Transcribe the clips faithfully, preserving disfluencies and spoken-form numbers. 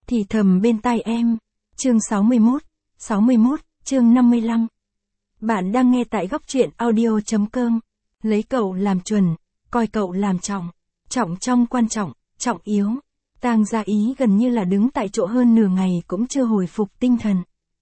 thì thầm bên tai em. Chương sáu mươi mốt, sáu mươi mốt, chương năm mươi lăm. Bạn đang nghe tại góc truyện audio chấm com. Lấy cậu làm chuẩn, coi cậu làm trọng. Trọng trong quan trọng, trọng yếu. Tang Gia Ý gần như là đứng tại chỗ hơn nửa ngày cũng chưa hồi phục tinh thần.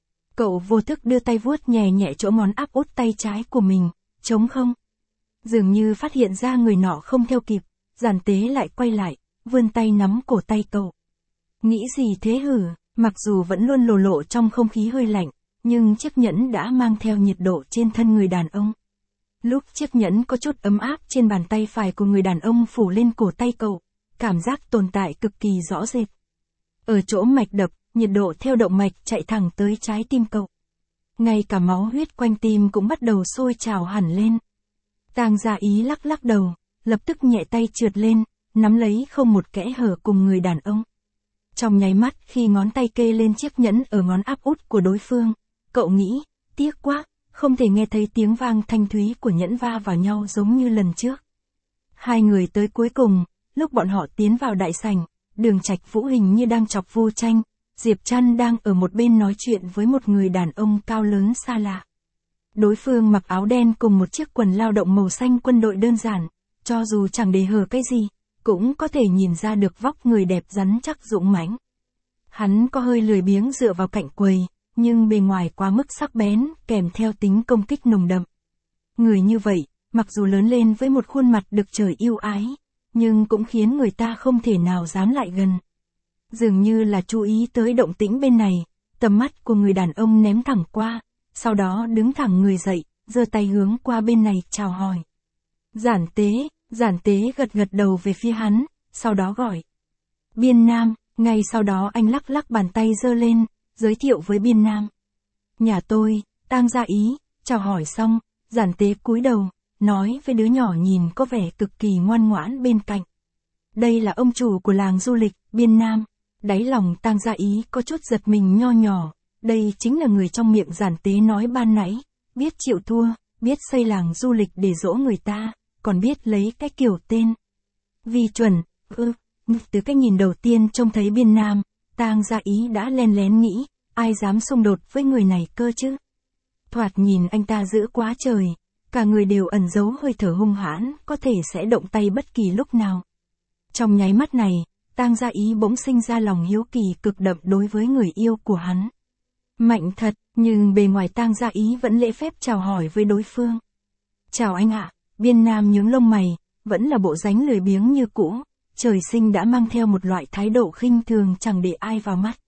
Cậu vô thức đưa tay vuốt nhẹ nhẹ chỗ ngón áp út tay trái của mình, trống không. Dường như phát hiện ra người nọ không theo kịp, Giản Tế lại quay lại, vươn tay nắm cổ tay cậu. Nghĩ gì thế hử, mặc dù vẫn luôn lồ lộ trong không khí hơi lạnh, nhưng chiếc nhẫn đã mang theo nhiệt độ trên thân người đàn ông. Lúc chiếc nhẫn có chút ấm áp trên bàn tay phải của người đàn ông phủ lên cổ tay cậu, cảm giác tồn tại cực kỳ rõ rệt. Ở chỗ mạch đập, nhiệt độ theo động mạch chạy thẳng tới trái tim cậu. Ngay cả máu huyết quanh tim cũng bắt đầu sôi trào hẳn lên. Tang Gia Ý lắc lắc đầu, lập tức nhẹ tay trượt lên, nắm lấy không một kẽ hở cùng người đàn ông. Trong nháy mắt khi ngón tay kê lên chiếc nhẫn ở ngón áp út của đối phương, cậu nghĩ, tiếc quá, không thể nghe thấy tiếng vang thanh thúy của nhẫn va vào nhau giống như lần trước. Hai người tới cuối cùng, lúc bọn họ tiến vào đại sảnh, Đường Trạch Vũ hình như đang chọc Vu Tranh, Diệp Trăn đang ở một bên nói chuyện với một người đàn ông cao lớn xa lạ. Đối phương mặc áo đen cùng một chiếc quần lao động màu xanh quân đội đơn giản, cho dù chẳng để hở cái gì, cũng có thể nhìn ra được vóc người đẹp rắn chắc dũng mãnh. Hắn có hơi lười biếng dựa vào cạnh quầy, nhưng bề ngoài quá mức sắc bén, kèm theo tính công kích nồng đậm. Người như vậy, mặc dù lớn lên với một khuôn mặt được trời yêu ái, nhưng cũng khiến người ta không thể nào dám lại gần. Dường như là chú ý tới động tĩnh bên này, tầm mắt của người đàn ông ném thẳng qua, sau đó đứng thẳng người dậy, giơ tay hướng qua bên này chào hỏi. Giản Tế, Giản Tế gật gật đầu về phía hắn, sau đó gọi. Biên Nam, ngay sau đó anh lắc lắc bàn tay giơ lên, giới thiệu với Biên Nam. Nhà tôi, Tang Gia Ý, chào hỏi xong, Giản Tế cúi đầu, nói với đứa nhỏ nhìn có vẻ cực kỳ ngoan ngoãn bên cạnh. Đây là ông chủ của làng du lịch, Biên Nam. Đáy lòng Tang Gia Ý có chút giật mình nho nhỏ, đây chính là người trong miệng Giản Tế nói ban nãy, biết chịu thua, biết xây làng du lịch để dỗ người ta, còn biết lấy cái kiểu tên. Vi chuẩn, ư, từ cái nhìn đầu tiên trông thấy Biên Nam, Tang Gia Ý đã len lén nghĩ, ai dám xung đột với người này cơ chứ. Thoạt nhìn anh ta dữ quá trời, cả người đều ẩn giấu hơi thở hung hãn, có thể sẽ động tay bất kỳ lúc nào. Trong nháy mắt này, Tang Gia Ý bỗng sinh ra lòng hiếu kỳ cực đậm đối với người yêu của hắn. Mạnh thật, nhưng bề ngoài Tang Gia Ý vẫn lễ phép chào hỏi với đối phương. Chào anh ạ, Biên Nam nhướng lông mày, vẫn là bộ dáng lười biếng như cũ, trời sinh đã mang theo một loại thái độ khinh thường chẳng để ai vào mắt.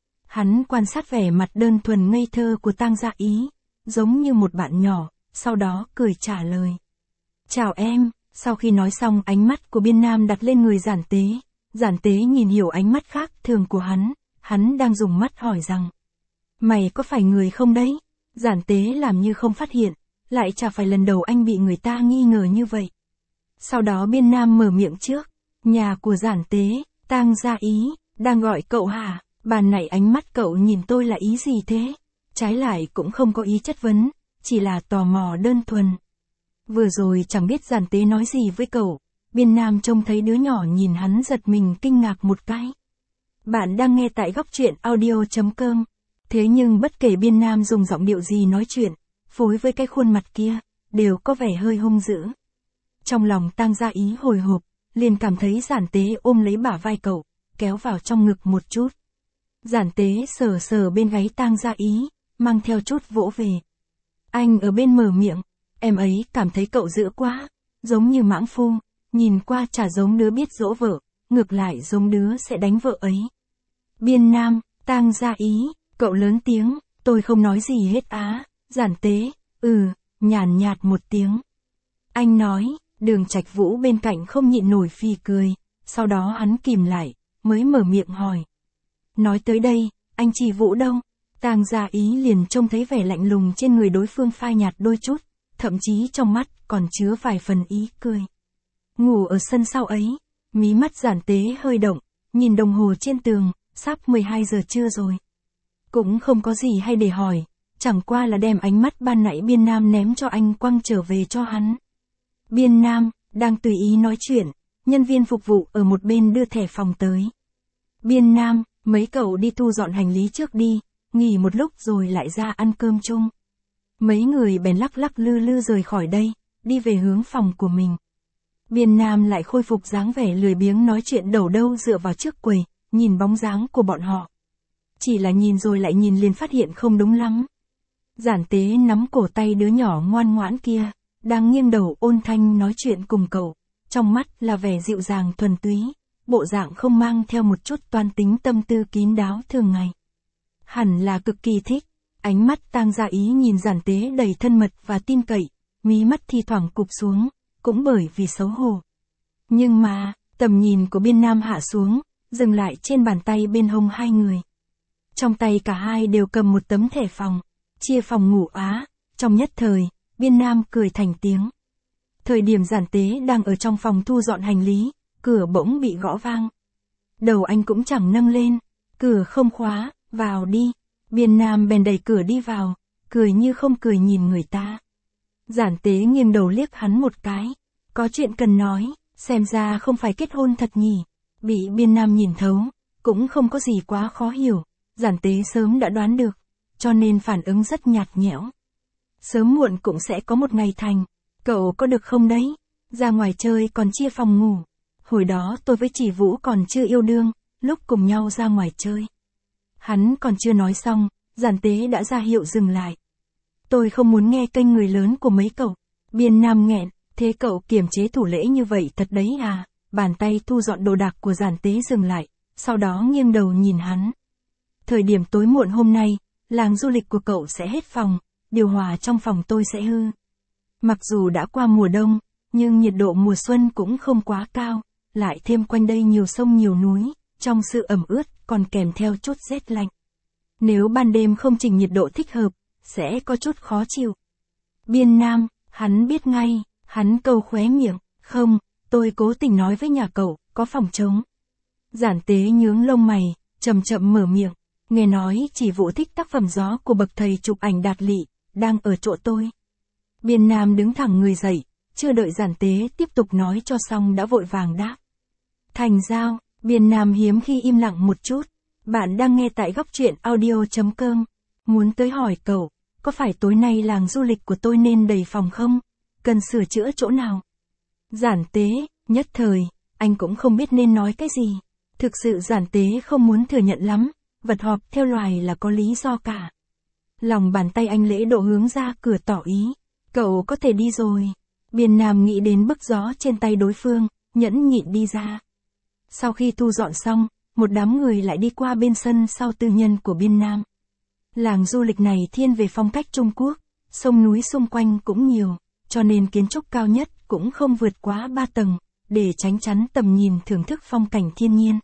Hắn quan sát vẻ mặt đơn thuần ngây thơ của Tang Gia Ý, giống như một bạn nhỏ, sau đó cười trả lời. Chào em, sau khi nói xong ánh mắt của Biên Nam đặt lên người Giản Tế. Giản Tế nhìn hiểu ánh mắt khác thường của hắn, hắn đang dùng mắt hỏi rằng. Mày có phải người không đấy? Giản Tế làm như không phát hiện, lại chả phải lần đầu anh bị người ta nghi ngờ như vậy. Sau đó Biên Nam mở miệng trước, nhà của Giản Tế, Tang Gia Ý, đang gọi cậu hả? Bàn nãy ánh mắt cậu nhìn tôi là ý gì thế? Trái lại cũng không có ý chất vấn, chỉ là tò mò đơn thuần. Vừa rồi chẳng biết Giản Tế nói gì với cậu, Biên Nam trông thấy đứa nhỏ nhìn hắn giật mình kinh ngạc một cái. Bạn đang nghe tại góc truyện audio chấm com. Thế nhưng bất kể Biên Nam dùng giọng điệu gì nói chuyện, phối với cái khuôn mặt kia, đều có vẻ hơi hung dữ. Trong lòng Tang Gia Ý hồi hộp, liền cảm thấy Giản Tế ôm lấy bả vai cậu, kéo vào trong ngực một chút. Giản Tế sờ sờ bên gáy Tang Gia Ý, mang theo chút vỗ về. Anh ở bên mở miệng, em ấy cảm thấy cậu dữ quá, giống như mãng phu, nhìn qua chả giống đứa biết dỗ vợ, ngược lại giống đứa sẽ đánh vợ ấy. Biên Nam, Tang Gia Ý, cậu lớn tiếng, tôi không nói gì hết á. Giản Tế, ừ, nhàn nhạt một tiếng. Anh nói, Đường Trạch Vũ bên cạnh không nhịn nổi phì cười, sau đó hắn kìm lại, mới mở miệng hỏi. Nói tới đây, anh chị Vũ đâu? Tang Gia Ý liền trông thấy vẻ lạnh lùng trên người đối phương phai nhạt đôi chút, thậm chí trong mắt còn chứa vài phần ý cười. Ngủ ở sân sau ấy, mí mắt Giản Tế hơi động, nhìn đồng hồ trên tường, sắp mười hai giờ trưa rồi. Cũng không có gì hay để hỏi, chẳng qua là đem ánh mắt ban nãy Biên Nam ném cho anh quăng trở về cho hắn. Biên Nam, đang tùy ý nói chuyện, nhân viên phục vụ ở một bên đưa thẻ phòng tới. Biên Nam, Mấy cậu đi thu dọn hành lý trước đi, nghỉ một lúc rồi lại ra ăn cơm chung. Mấy người bèn lắc lắc lư lư rời khỏi đây, đi về hướng phòng của mình. Biên Nam lại khôi phục dáng vẻ lười biếng nói chuyện đầu đâu dựa vào trước quầy, nhìn bóng dáng của bọn họ. Chỉ là nhìn rồi lại nhìn liền phát hiện không đúng lắm. Giản Tế nắm cổ tay đứa nhỏ ngoan ngoãn kia, đang nghiêng đầu ôn thanh nói chuyện cùng cậu, trong mắt là vẻ dịu dàng thuần túy, bộ dạng không mang theo một chút toan tính tâm tư kín đáo thường ngày. Hẳn là cực kỳ thích, ánh mắt Tang Gia Ý nhìn Giản Tế đầy thân mật và tin cậy, mí mắt thi thoảng cụp xuống, cũng bởi vì xấu hổ. Nhưng mà, tầm nhìn của Biên Nam hạ xuống, dừng lại trên bàn tay bên hông hai người. Trong tay cả hai đều cầm một tấm thẻ phòng, chia phòng ngủ á, trong nhất thời, Biên Nam cười thành tiếng. Thời điểm Giản Tế đang ở trong phòng thu dọn hành lý, cửa bỗng bị gõ vang. Đầu anh cũng chẳng nâng lên, cửa không khóa, vào đi. Biên Nam bèn đẩy cửa đi vào, cười như không cười nhìn người ta. Giản Tế nghiêng đầu liếc hắn một cái, có chuyện cần nói, xem ra không phải kết hôn thật nhỉ. Bị Biên Nam nhìn thấu, cũng không có gì quá khó hiểu, Giản Tế sớm đã đoán được, cho nên phản ứng rất nhạt nhẽo. Sớm muộn cũng sẽ có một ngày thành, cậu có được không đấy? Ra ngoài chơi còn chia phòng ngủ. Hồi đó tôi với Chỉ Vũ còn chưa yêu đương, lúc cùng nhau ra ngoài chơi. Hắn còn chưa nói xong, Giản Tế đã ra hiệu dừng lại. Tôi không muốn nghe kênh người lớn của mấy cậu. Biên Nam nghẹn, thế cậu kiềm chế thủ lễ như vậy thật đấy à? Bàn tay thu dọn đồ đạc của Giản Tế dừng lại, sau đó nghiêng đầu nhìn hắn. Thời điểm tối muộn hôm nay, làng du lịch của cậu sẽ hết phòng, điều hòa trong phòng tôi sẽ hư. Mặc dù đã qua mùa đông, nhưng nhiệt độ mùa xuân cũng không quá cao, lại thêm quanh đây nhiều sông nhiều núi, trong sự ẩm ướt còn kèm theo chút rét lạnh. Nếu ban đêm không chỉnh nhiệt độ thích hợp, sẽ có chút khó chịu. Biên Nam, hắn biết ngay, hắn câu khóe miệng, không, tôi cố tình nói với nhà cậu, có phòng trống. Giản Tế nhướng lông mày, chậm chậm mở miệng, nghe nói Chỉ Vũ thích tác phẩm gió của bậc thầy chụp ảnh đạt lị, đang ở chỗ tôi. Biên Nam đứng thẳng người dậy, chưa đợi Giản Tế tiếp tục nói cho xong đã vội vàng đáp. Thành giao, Biên Nam hiếm khi im lặng một chút. Bạn đang nghe tại góc truyện audio chấm com. Muốn tới hỏi cậu, có phải tối nay làng du lịch của tôi nên đầy phòng không? Cần sửa chữa chỗ nào? Giản Tế, nhất thời, anh cũng không biết nên nói cái gì. Thực sự Giản Tế không muốn thừa nhận lắm, vật họp theo loài là có lý do cả. Lòng bàn tay anh lễ độ hướng ra cửa tỏ ý. Cậu có thể đi rồi. Biên Nam nghĩ đến bức gió trên tay đối phương, nhẫn nhịn đi ra. Sau khi thu dọn xong, một đám người lại đi qua bên sân sau tư nhân của Biên Nam. Làng du lịch này thiên về phong cách Trung Quốc, sông núi xung quanh cũng nhiều, cho nên kiến trúc cao nhất cũng không vượt quá ba tầng, để tránh chắn tầm nhìn thưởng thức phong cảnh thiên nhiên.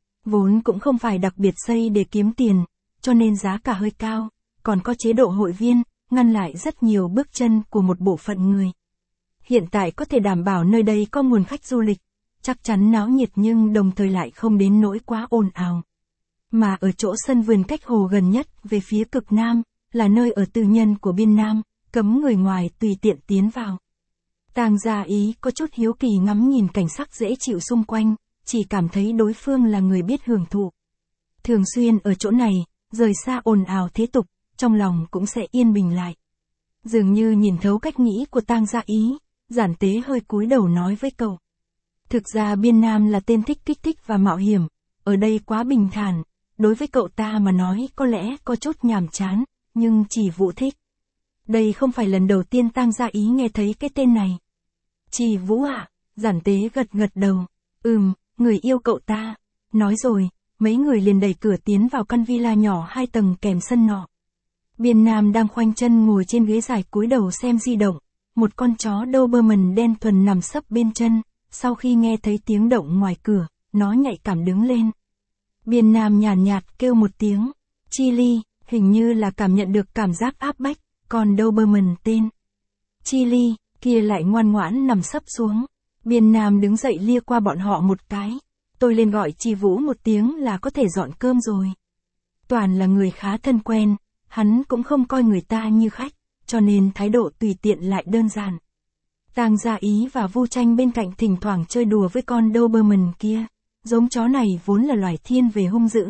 Vốn cũng không phải đặc biệt xây để kiếm tiền, cho nên giá cả hơi cao, còn có chế độ hội viên, ngăn lại rất nhiều bước chân của một bộ phận người. Hiện tại có thể đảm bảo nơi đây có nguồn khách du lịch, chắc chắn náo nhiệt nhưng đồng thời lại không đến nỗi quá ồn ào. Mà ở chỗ sân vườn cách hồ gần nhất về phía cực nam, là nơi ở tư nhân của Biên Nam, cấm người ngoài tùy tiện tiến vào. Tang Gia Ý có chút hiếu kỳ ngắm nhìn cảnh sắc dễ chịu xung quanh, chỉ cảm thấy đối phương là người biết hưởng thụ. Thường xuyên ở chỗ này, rời xa ồn ào thế tục, trong lòng cũng sẽ yên bình lại. Dường như nhìn thấu cách nghĩ của Tang Gia Ý, Giản Tế hơi cúi đầu nói với cậu. Thực ra Biên Nam là tên thích kích thích và mạo hiểm, ở đây quá bình thản, đối với cậu ta mà nói có lẽ có chút nhàm chán, nhưng Chỉ Vũ thích. Đây không phải lần đầu tiên Tang Gia Ý nghe thấy cái tên này. Chỉ Vũ ạ, à? Giản Tế gật gật đầu, ừm, người yêu cậu ta. Nói rồi, mấy người liền đẩy cửa tiến vào căn villa nhỏ hai tầng kèm sân nọ. Biên Nam đang khoanh chân ngồi trên ghế dài cúi đầu xem di động, một con chó Doberman đen thuần nằm sấp bên chân, sau khi nghe thấy tiếng động ngoài cửa, nó nhạy cảm đứng lên. Biên Nam nhàn nhạt, nhạt kêu một tiếng, Chili, hình như là cảm nhận được cảm giác áp bách, còn Doberman tên. Chili, kia lại ngoan ngoãn nằm sấp xuống. Biên Nam đứng dậy lia qua bọn họ một cái, tôi lên gọi Chỉ Vũ một tiếng là có thể dọn cơm rồi. Toàn là người khá thân quen, hắn cũng không coi người ta như khách, cho nên thái độ tùy tiện lại đơn giản. Tang Gia Ý và Vu Tranh bên cạnh thỉnh thoảng chơi đùa với con Doberman kia. Giống chó này vốn là loài thiên về hung dữ,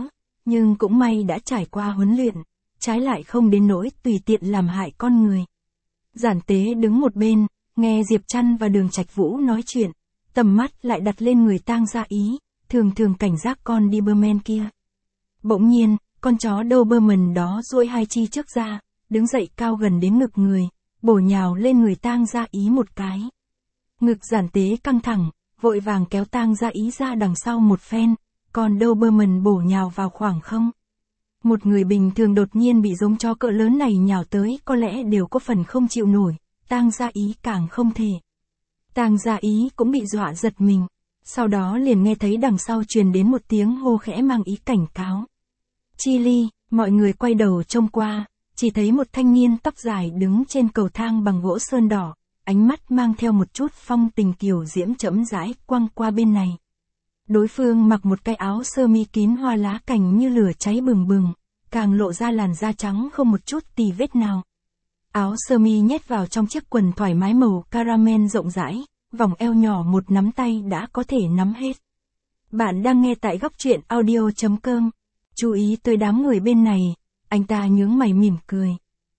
nhưng cũng may đã trải qua huấn luyện, trái lại không đến nỗi tùy tiện làm hại con người. Giản Tế đứng một bên, nghe Diệp Trăn và Đường Trạch Vũ nói chuyện, tầm mắt lại đặt lên người Tang Gia Ý, thường thường cảnh giác con Doberman kia. Bỗng nhiên, con chó Doberman đó duỗi hai chi trước ra, đứng dậy cao gần đến ngực người, bổ nhào lên người Tang Gia Ý một cái. Ngực Giản Tế căng thẳng, vội vàng kéo Tang Gia Ý ra đằng sau một phen, còn Doberman bổ nhào vào khoảng không. Một người bình thường đột nhiên bị giống chó cỡ lớn này nhào tới có lẽ đều có phần không chịu nổi, Tang Gia Ý càng không thể. Tang Gia Ý cũng bị dọa giật mình, sau đó liền nghe thấy đằng sau truyền đến một tiếng hô khẽ mang ý cảnh cáo. Chili, mọi người quay đầu trông qua, chỉ thấy một thanh niên tóc dài đứng trên cầu thang bằng gỗ sơn đỏ, ánh mắt mang theo một chút phong tình kiều diễm chậm rãi quăng qua bên này. Đối phương mặc một cái áo sơ mi kín hoa lá cành như lửa cháy bừng bừng, càng lộ ra làn da trắng không một chút tì vết nào. Áo sơ mi nhét vào trong chiếc quần thoải mái màu caramel rộng rãi, vòng eo nhỏ một nắm tay đã có thể nắm hết. Bạn đang nghe tại góc truyện audio chấm com. Chú ý tới đám người bên này, anh ta nhướng mày mỉm cười.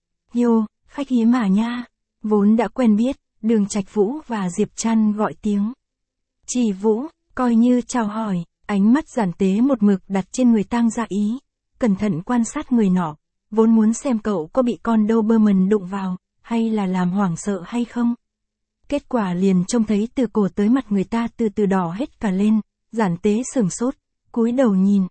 Yo, khách hiếm mà nha. Vốn đã quen biết, Đường Trạch Vũ và Diệp Trăn gọi tiếng. Chỉ Vũ, coi như chào hỏi, ánh mắt Giản Tế một mực đặt trên người Tang Gia Ý, cẩn thận quan sát người nọ, vốn muốn xem cậu có bị con Doberman đụng vào, hay là làm hoảng sợ hay không. Kết quả liền trông thấy từ cổ tới mặt người ta từ từ đỏ hết cả lên, Giản Tế sửng sốt, cúi đầu nhìn.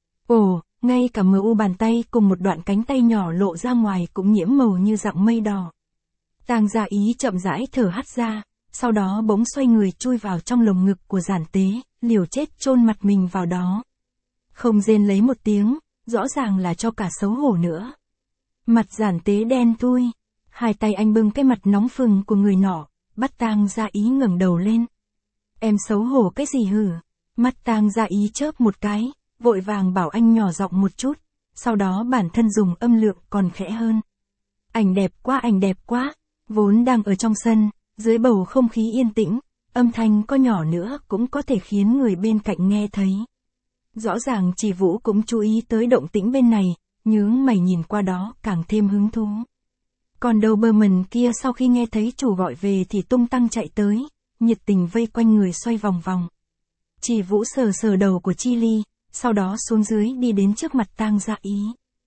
Ồ, ngay cả mờ u bàn tay cùng một đoạn cánh tay nhỏ lộ ra ngoài cũng nhiễm màu như dạng mây đỏ. Tang Gia Ý chậm rãi thở hắt ra, sau đó bỗng xoay người chui vào trong lồng ngực của Giản Tế, liều chết chôn mặt mình vào đó. Không rên lấy một tiếng, rõ ràng là cho cả xấu hổ nữa. Mặt Giản Tế đen thui, hai tay anh bưng cái mặt nóng phừng của người nọ, bắt Tang Gia Ý ngẩng đầu lên. Em xấu hổ cái gì hử? Mắt Tang Gia Ý chớp một cái, vội vàng bảo anh nhỏ giọng một chút, sau đó bản thân dùng âm lượng còn khẽ hơn. Ảnh đẹp quá, ảnh đẹp quá. Vốn đang ở trong sân, dưới bầu không khí yên tĩnh, âm thanh có nhỏ nữa cũng có thể khiến người bên cạnh nghe thấy. Rõ ràng Chỉ Vũ cũng chú ý tới động tĩnh bên này, nhướng mày nhìn qua đó càng thêm hứng thú. Còn Doberman kia sau khi nghe thấy chủ gọi về thì tung tăng chạy tới, nhiệt tình vây quanh người xoay vòng vòng. Chỉ Vũ sờ sờ đầu của Chili, sau đó xuống dưới đi đến trước mặt Tang Gia Ý.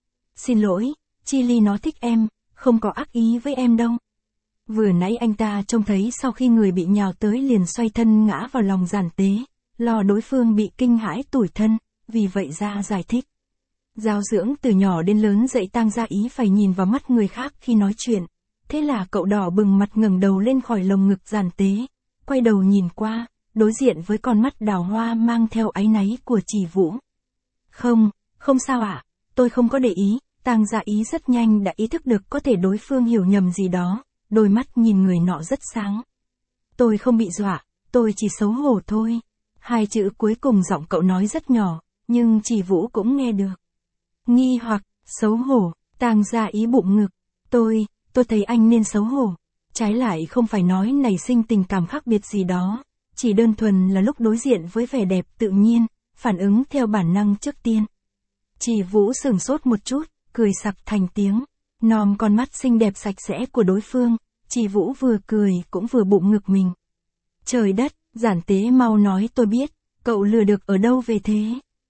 Xin lỗi, Chili nó thích em, không có ác ý với em đâu. Vừa nãy anh ta trông thấy sau khi người bị nhào tới liền xoay thân ngã vào lòng Giản Tế, lo đối phương bị kinh hãi tủi thân, vì vậy ra giải thích. Giáo dưỡng từ nhỏ đến lớn dạy Tang Gia Ý phải nhìn vào mắt người khác khi nói chuyện, thế là cậu đỏ bừng mặt ngẩng đầu lên khỏi lồng ngực Giản Tế, quay đầu nhìn qua, đối diện với con mắt đào hoa mang theo áy náy của Chỉ Vũ. Không, không sao ạ, à, tôi không có để ý. Tang Gia Ý rất nhanh đã ý thức được có thể đối phương hiểu nhầm gì đó, đôi mắt nhìn người nọ rất sáng. Tôi không bị dọa, tôi chỉ xấu hổ thôi. Hai chữ cuối cùng giọng cậu nói rất nhỏ, nhưng Chỉ Vũ cũng nghe được. Nghi hoặc, xấu hổ, Tang Gia Ý bụng ngực. Tôi, tôi thấy anh nên xấu hổ. Trái lại không phải nói nảy sinh tình cảm khác biệt gì đó, chỉ đơn thuần là lúc đối diện với vẻ đẹp tự nhiên, phản ứng theo bản năng trước tiên. Chỉ Vũ sửng sốt một chút, cười sặc thành tiếng, nòm con mắt xinh đẹp sạch sẽ của đối phương, Chỉ Vũ vừa cười cũng vừa bụng ngực mình. Trời đất, Giản Tế mau nói tôi biết, cậu lừa được ở đâu về thế?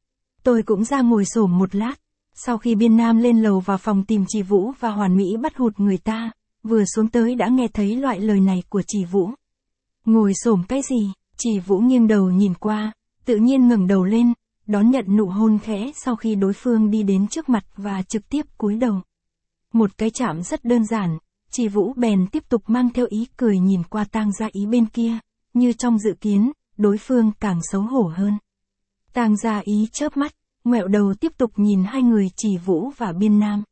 Tôi cũng ra ngồi xổm một lát, sau khi Biên Nam lên lầu vào phòng tìm Chỉ Vũ và Hoàn Mỹ bắt hụt người ta, vừa xuống tới đã nghe thấy loại lời này của Chỉ Vũ. Ngồi xổm cái gì? Chỉ Vũ nghiêng đầu nhìn qua, tự nhiên ngẩng đầu lên, đón nhận nụ hôn khẽ sau khi đối phương đi đến trước mặt và trực tiếp cúi đầu. Một cái chạm rất đơn giản, Chỉ Vũ bèn tiếp tục mang theo ý cười nhìn qua Tang Gia Ý bên kia, như trong dự kiến, đối phương càng xấu hổ hơn. Tang Gia Ý chớp mắt, ngoẹo đầu tiếp tục nhìn hai người Chỉ Vũ và Biên Nam.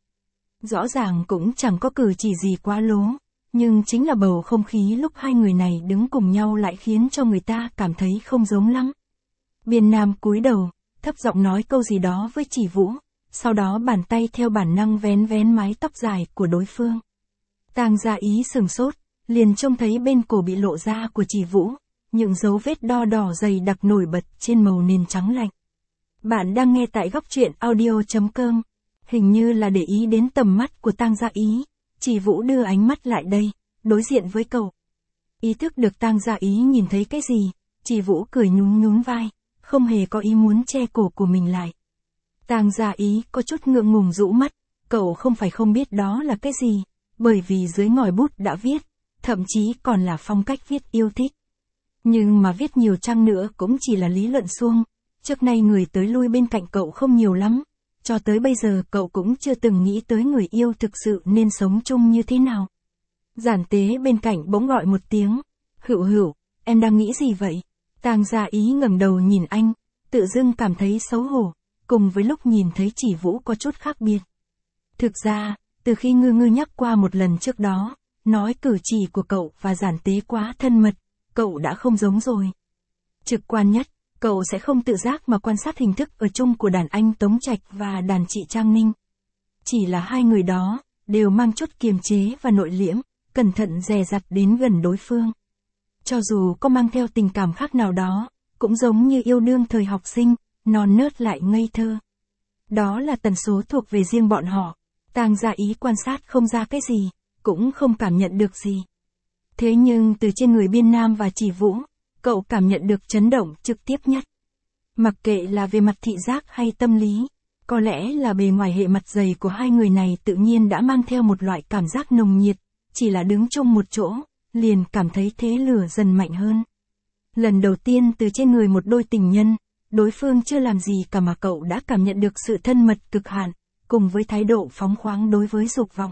Rõ ràng cũng chẳng có cử chỉ gì quá lố, nhưng chính là bầu không khí lúc hai người này đứng cùng nhau lại khiến cho người ta cảm thấy không giống lắm. Biên Nam cúi đầu, thấp giọng nói câu gì đó với Chỉ Vũ, sau đó bàn tay theo bản năng vén vén mái tóc dài của đối phương. Tang Gia Ý sừng sốt, liền trông thấy bên cổ bị lộ ra của Chỉ Vũ, những dấu vết đo đỏ dày đặc nổi bật trên màu nền trắng lạnh. Bạn đang nghe tại góc truyện audio.com. Hình như là để ý đến tầm mắt của Tang Gia Ý, Chỉ Vũ đưa ánh mắt lại đây, đối diện với cậu. Ý thức được Tang Gia Ý nhìn thấy cái gì, Chỉ Vũ cười nhún nhún vai, không hề có ý muốn che cổ của mình lại. Tang Gia Ý có chút ngượng ngùng rũ mắt, cậu không phải không biết đó là cái gì, bởi vì dưới ngòi bút đã viết, thậm chí còn là phong cách viết yêu thích. Nhưng mà viết nhiều trang nữa cũng chỉ là lý luận suông, trước nay người tới lui bên cạnh cậu không nhiều lắm, cho tới bây giờ cậu cũng chưa từng nghĩ tới người yêu thực sự nên sống chung như thế nào. Giản Tế bên cạnh bỗng gọi một tiếng, Hữu Hữu, em đang nghĩ gì vậy? Tang Gia Ý ngẩng đầu nhìn anh, tự dưng cảm thấy xấu hổ, cùng với lúc nhìn thấy Chỉ Vũ có chút khác biệt. Thực ra, từ khi Ngư Ngư nhắc qua một lần trước đó, nói cử chỉ của cậu và Giản Tế quá thân mật, cậu đã không giống rồi. Trực quan nhất, cậu sẽ không tự giác mà quan sát hình thức ở chung của đàn anh Tống Trạch và đàn chị Trang Ninh. Chỉ là hai người đó, đều mang chút kiềm chế và nội liễm, cẩn thận dè dặt đến gần đối phương. Cho dù có mang theo tình cảm khác nào đó, cũng giống như yêu đương thời học sinh, non nớt lại ngây thơ. Đó là tần số thuộc về riêng bọn họ, Tang Gia Ý quan sát không ra cái gì, cũng không cảm nhận được gì. Thế nhưng từ trên người Biên Nam và Chỉ Vũ, cậu cảm nhận được chấn động trực tiếp nhất. Mặc kệ là về mặt thị giác hay tâm lý, có lẽ là bề ngoài hệ mặt dày của hai người này tự nhiên đã mang theo một loại cảm giác nồng nhiệt, chỉ là đứng chung một chỗ, liền cảm thấy thế lửa dần mạnh hơn. Lần đầu tiên từ trên người một đôi tình nhân, đối phương chưa làm gì cả mà cậu đã cảm nhận được sự thân mật cực hạn, cùng với thái độ phóng khoáng đối với dục vọng.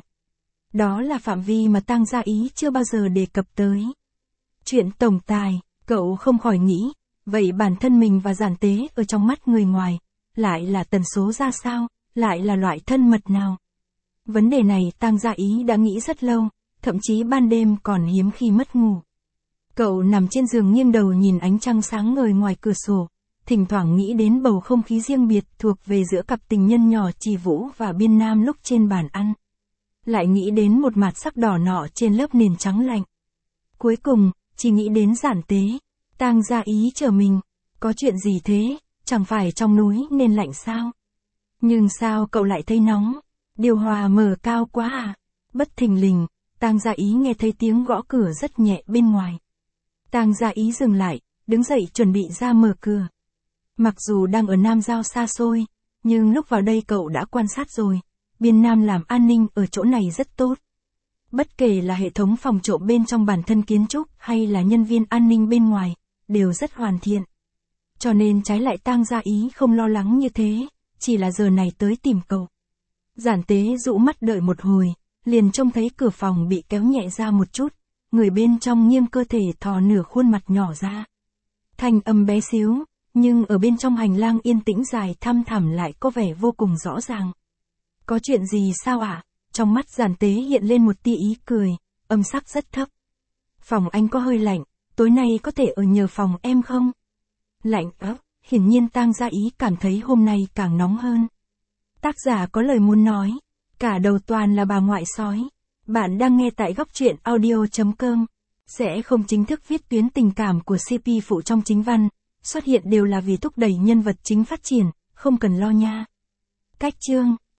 Đó là phạm vi mà Tang Gia Ý chưa bao giờ đề cập tới. Chuyện tổng tài, cậu không khỏi nghĩ, vậy bản thân mình và Giản Tế ở trong mắt người ngoài, lại là tần số ra sao, lại là loại thân mật nào? Vấn đề này Tang Gia Ý đã nghĩ rất lâu, thậm chí ban đêm còn hiếm khi mất ngủ. Cậu nằm trên giường nghiêng đầu nhìn ánh trăng sáng ngời ngoài cửa sổ, thỉnh thoảng nghĩ đến bầu không khí riêng biệt thuộc về giữa cặp tình nhân nhỏ Chỉ Vũ và Biên Nam lúc trên bàn ăn. Lại nghĩ đến một mạt sắc đỏ nọ trên lớp nền trắng lạnh. Cuối cùng, chỉ nghĩ đến Giản Tế. Tang Gia Ý chờ mình, có chuyện gì thế, chẳng phải trong núi nên lạnh sao? Nhưng sao cậu lại thấy nóng? Điều hòa mở cao quá à? Bất thình lình, Tang Gia Ý nghe thấy tiếng gõ cửa rất nhẹ bên ngoài. Tang Gia Ý dừng lại, đứng dậy chuẩn bị ra mở cửa. Mặc dù đang ở Nam Giao xa xôi, nhưng lúc vào đây cậu đã quan sát rồi, Biên Nam làm an ninh ở chỗ này rất tốt. Bất kể là hệ thống phòng trộm bên trong bản thân kiến trúc hay là nhân viên an ninh bên ngoài, đều rất hoàn thiện. Cho nên trái lại Tang Gia Ý không lo lắng như thế, chỉ là giờ này tới tìm cậu. Giản Tế dụ mắt đợi một hồi, liền trông thấy cửa phòng bị kéo nhẹ ra một chút, người bên trong nghiêng cơ thể thò nửa khuôn mặt nhỏ ra. Thanh âm bé xíu, nhưng ở bên trong hành lang yên tĩnh dài thăm thẳm lại có vẻ vô cùng rõ ràng. Có chuyện gì sao ạ? À? Trong mắt Giản Tế hiện lên một tia ý cười, âm sắc rất thấp. Phòng anh có hơi lạnh, tối nay có thể ở nhờ phòng em không? Lạnh ấp, hiển nhiên Tang Gia Ý cảm thấy hôm nay càng nóng hơn. Tác giả có lời muốn nói, cả đầu toàn là bà ngoại sói. Bạn đang nghe tại góc truyện audio.com. Sẽ không chính thức viết tuyến tình cảm của xê pê phụ trong chính văn, xuất hiện đều là vì thúc đẩy nhân vật chính phát triển, không cần lo nha. Cách chương